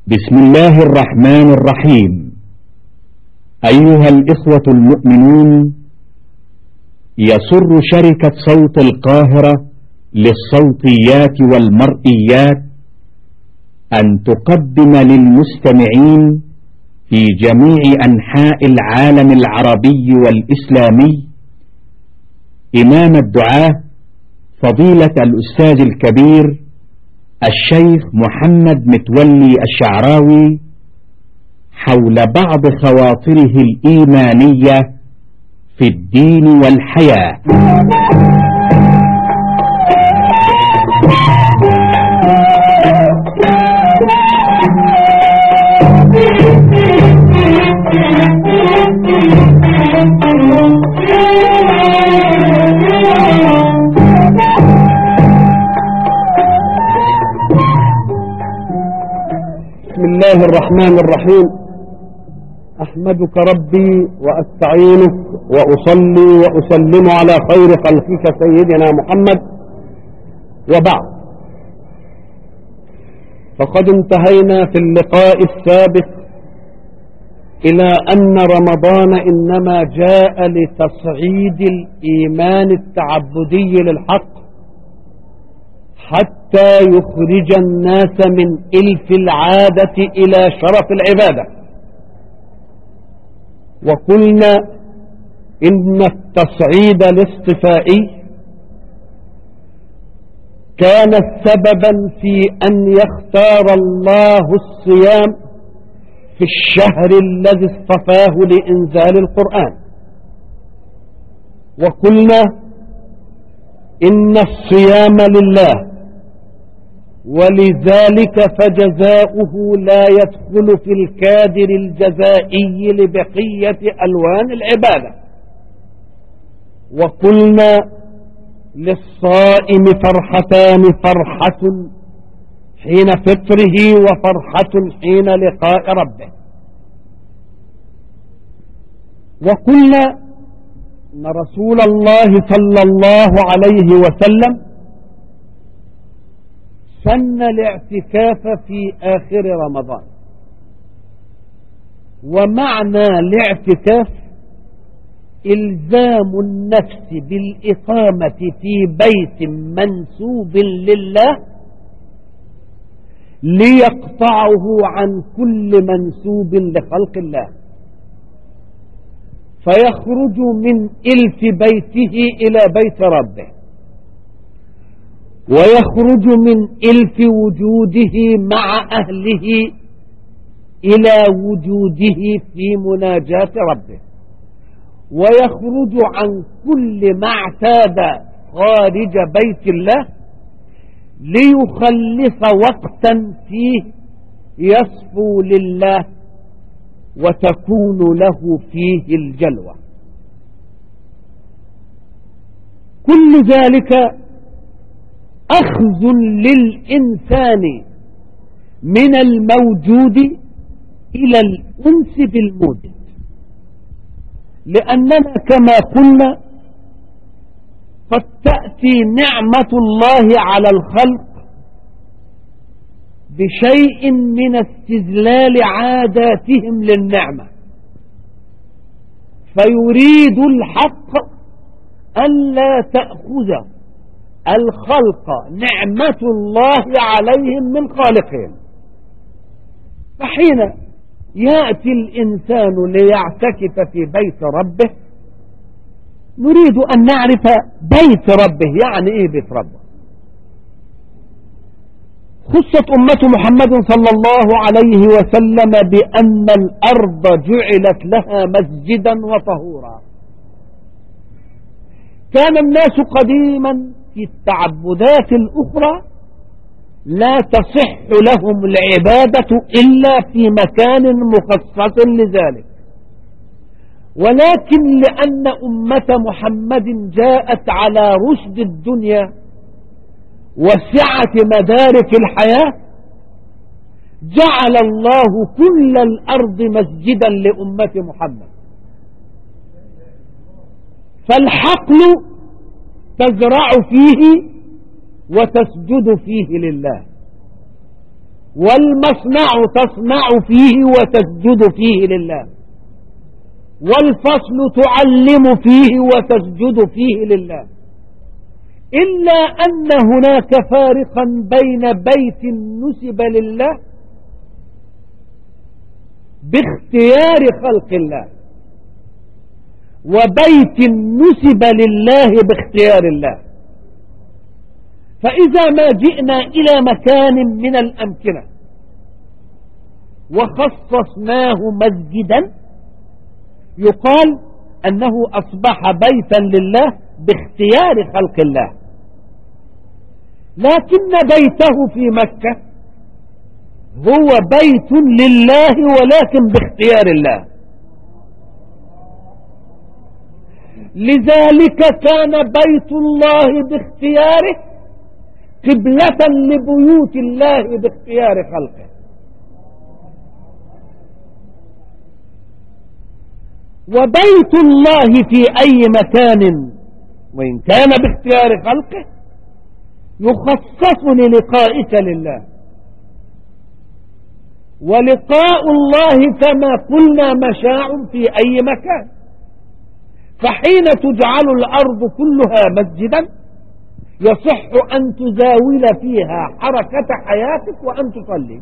بسم الله الرحمن الرحيم. أيها الإخوة المؤمنون، يسر شركة صوت القاهرة للصوتيات والمرئيات أن تقدم للمستمعين في جميع أنحاء العالم العربي والإسلامي إمام الدعاة فضيلة الأستاذ الكبير الشيخ محمد متولي الشعراوي حول بعض خواطره الإيمانية في الدين والحياة. بسم الله الرحمن الرحيم. أحمدك ربي وأستعينك وأصلي وأسلم على خير خلقك سيدنا محمد، وبعد، فقد انتهينا في اللقاء السابق إلى أن رمضان إنما جاء لتصعيد الإيمان التعبدي للحق حتى يخرج الناس من إلف العادة إلى شرف العبادة. وقلنا إن التصعيد الاصطفائي كان سببا في أن يختار الله الصيام في الشهر الذي اصطفاه لإنزال القرآن. وقلنا إن الصيام لله، ولذلك فجزاؤه لا يدخل في الكادر الجزائي لبقية ألوان العبادة. وقلنا للصائم فرحتان، فرحة حين فطره وفرحة حين لقاء ربه. وقلنا أن رسول الله صلى الله عليه وسلم سن الاعتكاف في آخر رمضان. ومعنى الاعتكاف إلزام النفس بالإقامة في بيت منسوب لله ليقطعه عن كل منسوب لخلق الله، فيخرج من إلف بيته إلى بيت ربه، ويخرج من إلف وجوده مع أهله إلى وجوده في مناجاة ربه، ويخرج عن كل ما اعتاد خارج بيت الله ليخلص وقتا فيه يصفو لله وتكون له فيه الجلوة. كل ذلك أخذ للإنسان من الموجود إلى الأنس بالموجود، لأننا كما قلنا قد تأتي نعمة الله على الخلق بشيء من استذلال عاداتهم للنعمة، فيريد الحق ألا تأخذ الخلق نعمة الله عليهم من خالقهم. فحين يأتي الإنسان ليعتكف في بيت ربه نريد أن نعرف بيت ربه يعني إيه بيت ربه. خصت أمة محمد صلى الله عليه وسلم بأن الأرض جعلت لها مسجدا وطهورا. كان الناس قديما في التعبدات الأخرى لا تصح لهم العبادة إلا في مكان مخصص لذلك، ولكن لأن أمة محمد جاءت على رشد الدنيا وسعة مدارك الحياة جعل الله كل الأرض مسجدا لأمة محمد. فالحقل تزرع فيه وتسجد فيه لله، والمصنع تصنع فيه وتسجد فيه لله، والفصل تعلم فيه وتسجد فيه لله، إلا أن هناك فارقا بين بيت نسب لله باختيار خلق الله وبيت نسب لله باختيار الله. فإذا ما جئنا إلى مكان من الأمكنة وخصصناه مسجدا يقال أنه أصبح بيتا لله باختيار خلق الله، لكن بيته في مكة هو بيت لله ولكن باختيار الله. لذلك كان بيت الله باختياره قبلة لبيوت الله باختيار خلقه. وبيت الله في أي مكان وإن كان باختيار خلقه يخصص للقائك لله، ولقاء الله كما قلنا مشاع في أي مكان. فحين تجعل الأرض كلها مسجدا يصح أن تزاول فيها حركة حياتك وأن تصلي.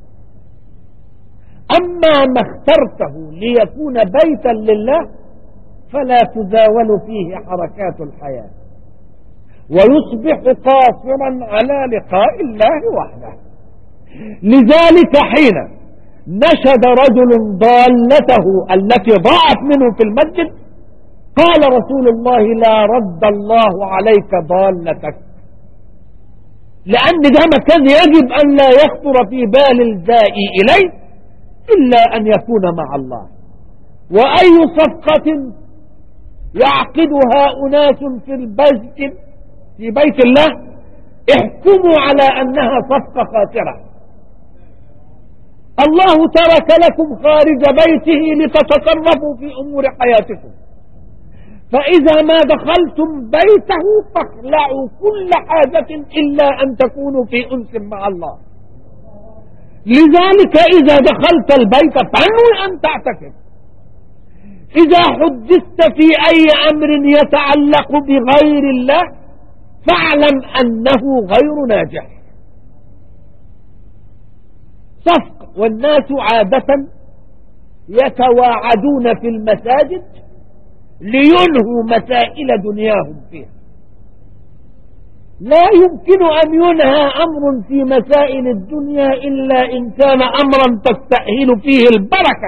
أما ما اخترته ليكون بيتا لله فلا تزاول فيه حركات الحياة ويصبح قاصرا على لقاء الله وحده. لذلك حين نشد رجل ضالته التي ضاعت منه في المسجد قال رسول الله لا رد الله عليك ضالتك، لأن ده مكان يجب أن لا يخطر في بال الزائي إليه إلا أن يكون مع الله. وأي صفقة يعقدها أناس في بيت الله احكموا على أنها صفقة خاسرة. الله ترك لكم خارج بيته لتتصرفوا في أمور حياتكم، فإذا ما دخلتم بيته فاخلعوا كل حاجة إلا أن تكونوا في أنس مع الله. لذلك إذا دخلت البيت فانوي أن تعتكف. إذا حدثت في أي أمر يتعلق بغير الله فاعلم أنه غير ناجح. صفق، والناس عادة يتواعدون في المساجد لينهوا مسائل دنياهم فيها. لا يمكن أن ينهى أمر في مسائل الدنيا إلا إن كان أمرا تستأهل فيه البركة.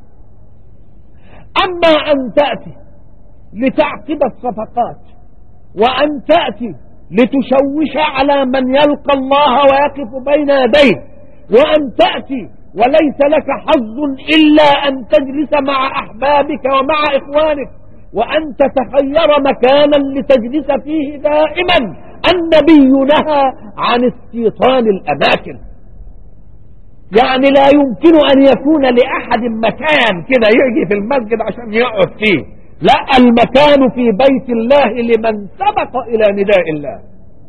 أما أن تأتي لتعقد الصفقات وأن تأتي لتشوش على من يلقى الله ويقف بين يديه، وأن تأتي وليس لك حظ إلا أن تجلس مع أحبابك ومع إخوانك، وأن تتخير مكانا لتجلس فيه دائما. النبي نهى عن استيطان الأماكن، يعني لا يمكن أن يكون لأحد مكان كده يجي في المسجد عشان يقعد فيه، لا، المكان في بيت الله لمن سبق إلى نداء الله.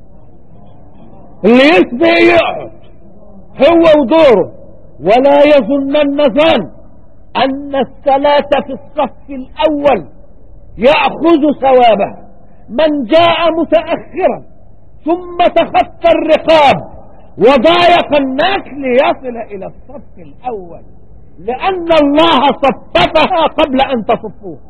اللي يسبق يقعد هو ودوره. ولا يظنن ظن أن الصلاة في الصف الأول يأخذ ثوابها من جاء متأخرا ثم تخطى الرقاب وضايق الناس ليصل إلى الصف الأول، لأن الله صففها قبل أن تصفوها.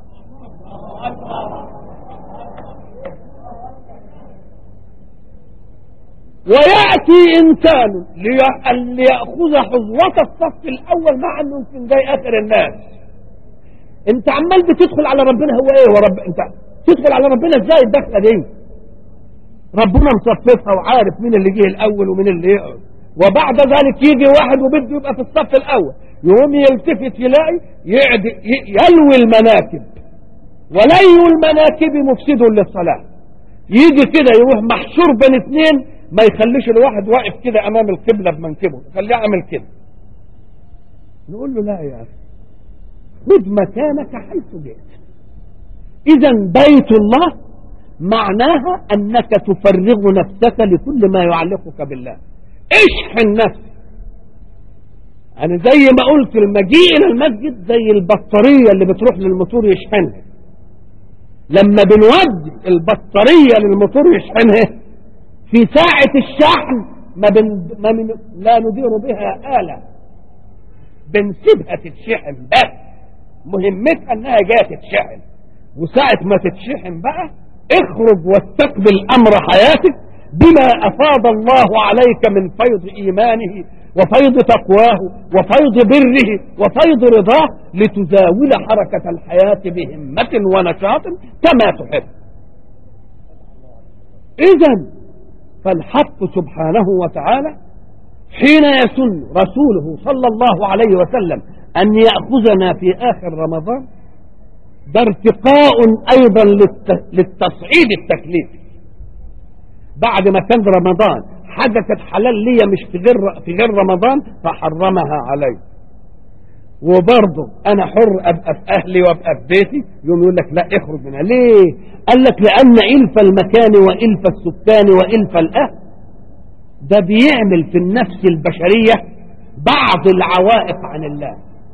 ويأتي إنسان ليأخذ حظوة الصف الأول مع أنه يمكن جاي آخر الناس. أنت عمال بتدخل على ربنا، هو إيه ورب أنت تدخل على ربنا إزاي الدخلة دي؟ ربنا مصففها وعارف مين اللي جه الأول ومين اللي يقعد. وبعد ذلك يجي واحد وبده يبقى في الصف الأول، يقوم يلتفت يلاقي يلوي المناكب، ولي المناكب مفسد للصلاة. يجي كده يروح محشور بين اثنين، ما يخليش الواحد واقف كده أمام القبلة بمنكبه، يخليه يعمل كده. نقول له لا يا أخي، خذ مكانك حيث جئت. إذا بيت الله معناها أنك تفرغ نفسك لكل ما يعلقك بالله. اشحن نفسك أنا زي ما قلت المجيء إلى المسجد زي البطارية اللي بتروح للموتور يشحنها. لما بنودي البطارية للموتور يشحنها في ساعة الشحن لا ندير بها آلة، بنسيبها تتشحن بس، مهمتها انها جايه تتشحن. وساعة ما تتشحن بقى اخرج واستقبل امر حياتك بما افاض الله عليك من فيض ايمانه وفيض تقواه وفيض بره وفيض رضاه، لتزاول حركة الحياة بهمة ونشاط كما تحب. إذن فالحق سبحانه وتعالى حين يسن رسوله صلى الله عليه وسلم أن يأخذنا في آخر رمضان، ده ارتقاء أيضا للتصعيد التكليفي. بعد ما كان رمضان حاجة كانت حلال ليا مش في غير رمضان فحرمها علي، وبرضه أنا حر أبقى في أهلي وأبقى في بيتي، يقول لك لا اخرج منها. ليه؟ قال لك لأن إلف المكان وإلف السكان وإلف الأهل ده بيعمل في النفس البشرية بعض العوائق عن الله،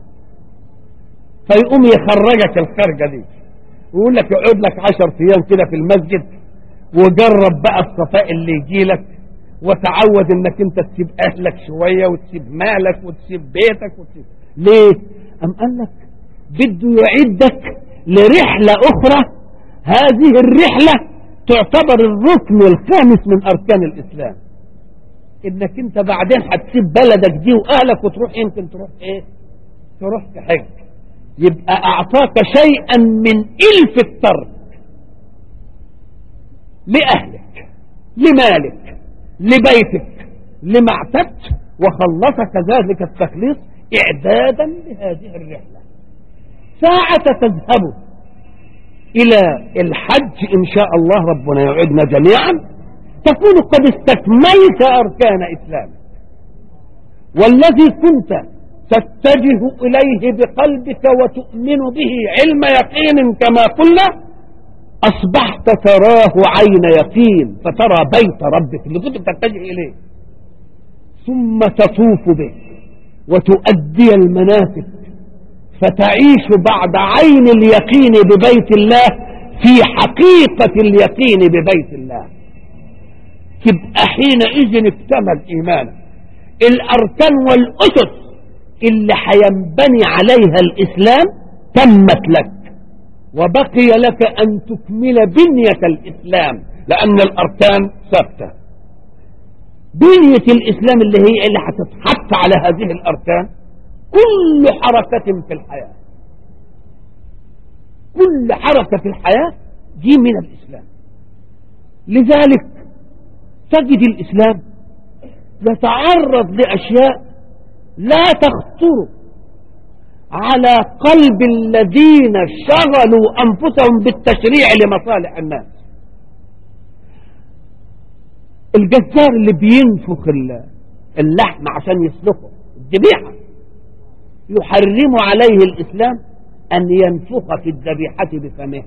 فيقوم يخرجك الخرجة دي ويقول لك اقعد لك 10 أيام كده في المسجد وجرب بقى الصفاء اللي يجي لك، وتعود انك انت تسيب اهلك شوية وتسيب مالك وتسيب بيتك وتسيب. ليه؟ أم قال لك بده يعدك لرحلة اخرى، هذه الرحلة تعتبر الركن الخامس من اركان الاسلام، انك انت بعدين هتسيب بلدك دي واهلك وتروح، يمكن تروح ايه؟ تروح تحج. يبقى اعطاك شيئا من الف الترك لاهلك لمالك لبيتك لما اعتدت، وخلصك ذلك التخليص اعدادا لهذه الرحلة. ساعة تذهب الى الحج ان شاء الله ربنا يعيدنا جميعا تكون قد استكملت اركان اسلامك، والذي كنت تتجه إليه بقلبك وتؤمن به علم يقين كما قلنا أصبحت تراه عين يقين، فترى بيت ربك اللي كنت تتجه إليه، ثم تطوف به وتؤدي المناسك، فتعيش بعد عين اليقين ببيت الله في حقيقة اليقين ببيت الله. تبقى حينئذ اكتمل إيمانك. الأركان والأسس اللي حينبني عليها الإسلام تمت لك، وبقي لك أن تكمل بنية الإسلام، لأن الأركان ثابتة. بنية الإسلام اللي هتتحط على هذه الأركان كل حركة في الحياة، كل حركة في الحياة دي من الإسلام. لذلك تجد الإسلام يتعرض لأشياء لا تخطر على قلب الذين شغلوا أنفسهم بالتشريع لمصالح الناس. الجزار اللي بينفخ اللحم عشان يسلخه الذبيحة، يحرم عليه الإسلام أن ينفخ في الذبيحة بفمه.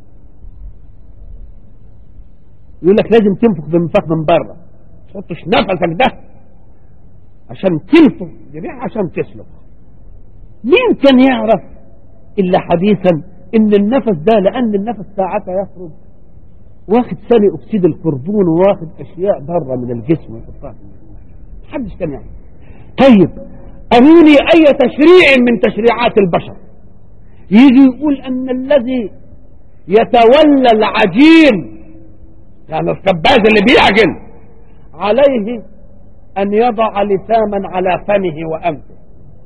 يقول لك لازم تنفخ بمنفخ من بره، تحطش نفسك ده عشان تنفخ الذبيحة عشان تسلخ. مين كان يعرف إلا حديثا إن النفس ده، لأن النفس ساعته يخرج واخد ثاني أكسيد الكربون وواخد أشياء بره من الجسم ويحطها، محدش كان يعرف. طيب أروني أي تشريع من تشريعات البشر يجي يقول أن الذي يتولى العجين، يعني الخباز اللي بيعجن، عليه أن يضع لثاما على فمه وأنفه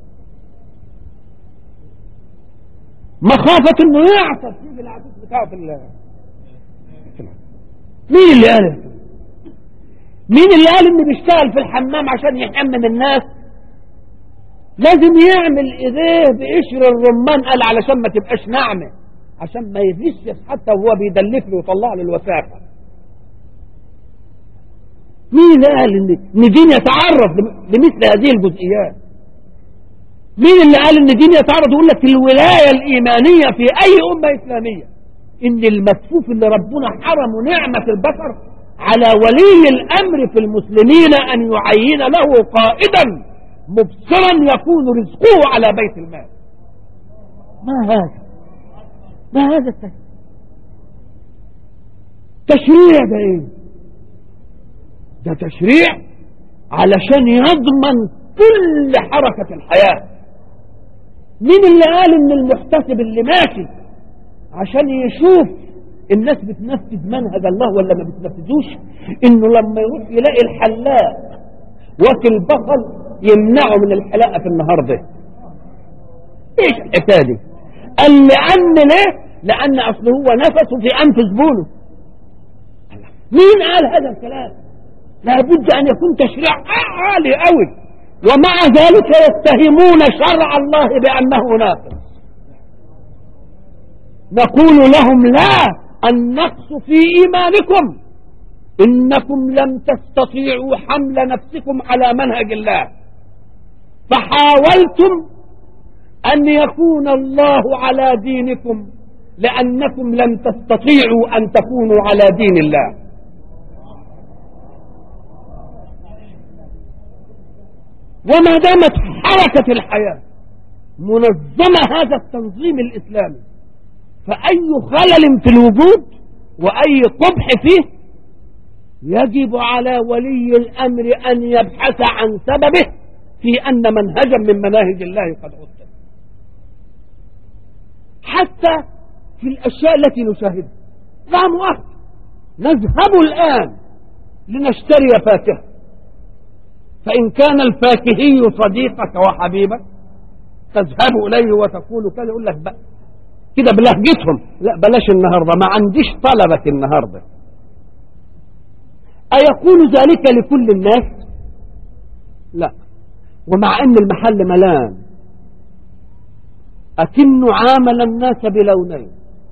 مخافة أنه يعطس في العدوس بتاعه. مين اللي قال؟ مين اللي قال إنه بيشتغل في الحمام عشان يحمم الناس لازم يعمل إيديه بقشر الرمان؟ قال علشان ما تبقاش ناعمة، عشان ما يفسس حتى وهو بيدلف له ويطلع له الوساخة. مين اللي قال ان دين يتعرض لمثل هذه الجزئيات؟ مين اللي قال ان دين يتعرض؟ يقول لك الولاية الإيمانية في أي أمة إسلامية ان المكفوف اللي ربنا حرم نعمة البشر على ولي الأمر في المسلمين أن يعين له قائدا مبصرا يكون رزقه على بيت المال. ما هذا التشريع ده ايه؟ ده تشريع علشان يضمن كل حركة الحياة. مين اللي قال ان المحتسب اللي ماشي عشان يشوف الناس بتنفذ منهج الله ولا ما بتنفذوش، انه لما يروح يلاقي الحلاق واكل بصل يمنعه من الحلاقة في النهار ده؟ ايش الحكاية دي؟ قال لان اصله هو نفسه في انف زبونه. مين قال هذا الكلام؟ لابد ان يكون تشريع عالي قوي، ومع ذلك يتهمون شرع الله بانه ناقص. نقول لهم لا، النقص في ايمانكم، انكم لم تستطيعوا حمل نفسكم على منهج الله، فحاولتم ان يكون الله على دينكم لانكم لم تستطيعوا ان تكونوا على دين الله. وما دامت حركة الحياة منظمة هذا التنظيم الإسلامي، فأي خلل في الوجود وأي قبح فيه يجب على ولي الأمر أن يبحث عن سببه في أن منهجا من مناهج الله قد عطل. حتى في الأشياء التي نشاهدها، لا مؤاخذة، نذهب الآن لنشتري فاكهة، فإن كان الفاكهي صديقك وحبيبك تذهب إليه وتقول كذا، يقول لك بقى كده بلهجتهم لا بلاش النهاردة، ما عنديش طلبك النهاردة. أيقول ذلك لكل الناس؟ لا. ومع أن المحل ملان، أكن عامل الناس بلونين،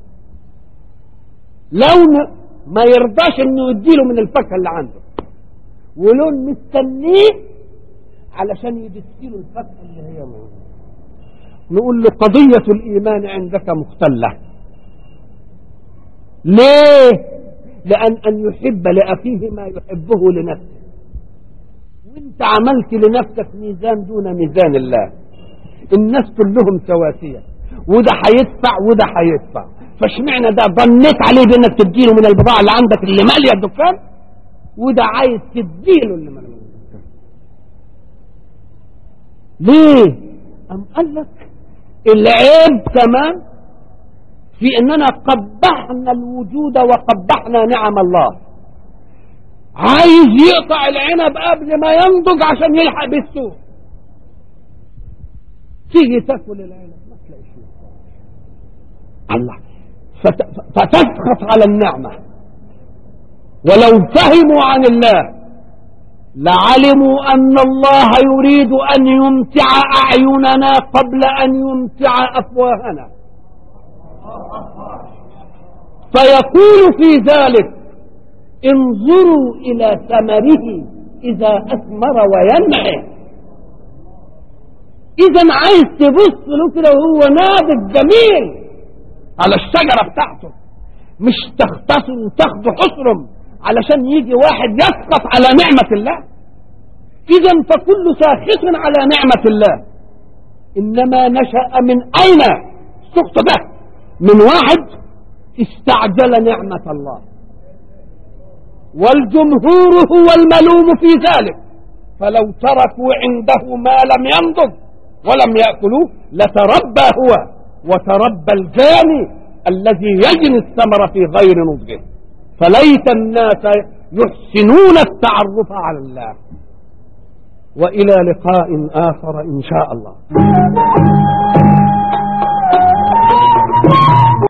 لون ما يرضاش أنه يديله من الفاكهة اللي عنده، ولون مستنيه علشان يدسيله الفتحة اللي هي موجودة. نقول له قضية الإيمان عندك مختلة. ليه؟ لأن يحب لأخيه ما يحبه لنفسه، وانت عملت لنفسك ميزان دون ميزان الله. الناس كلهم سواسية، وده هيدفع وده هيدفع، فاشمعنى ده ظنيت عليه بانك تديله من البضاعة اللي عندك اللي مالية الدكان، وده عايز تديله اللي مالية الدكان؟ ليه؟ أم قال لك العيب كمان في اننا قبحنا الوجود وقبحنا نعم الله. عايز يقطع العنب قبل ما ينضج عشان يلحق بالسوق، تيجي تاكل العنب ما تلاقيش الله، فتسقط على النعمة. ولو فهموا عن الله لعلموا أن الله يريد أن يمتع أعيننا قبل أن يمتع أفواهنا، فيقول في ذلك انظروا إلى ثمره إذا أثمر وينعم. إذا عايز تبص له كده وهو ناضج جميل على الشجرة بتاعته، مش تختصر وتاخده حصرم علشان يجي واحد يسقط على نعمة الله. إذا فكل ساخط على نعمة الله إنما نشأ من أين سقط به؟ من واحد استعجل نعمة الله، والجمهور هو الملوم في ذلك. فلو تركوا عنده ما لم ينضج ولم يأكلوه لتربى هو وتربى الجاني الذي يجني الثمر في غير نضجه. فليت الناس يحسنون التعرف على الله. وإلى لقاء آخر إن شاء الله.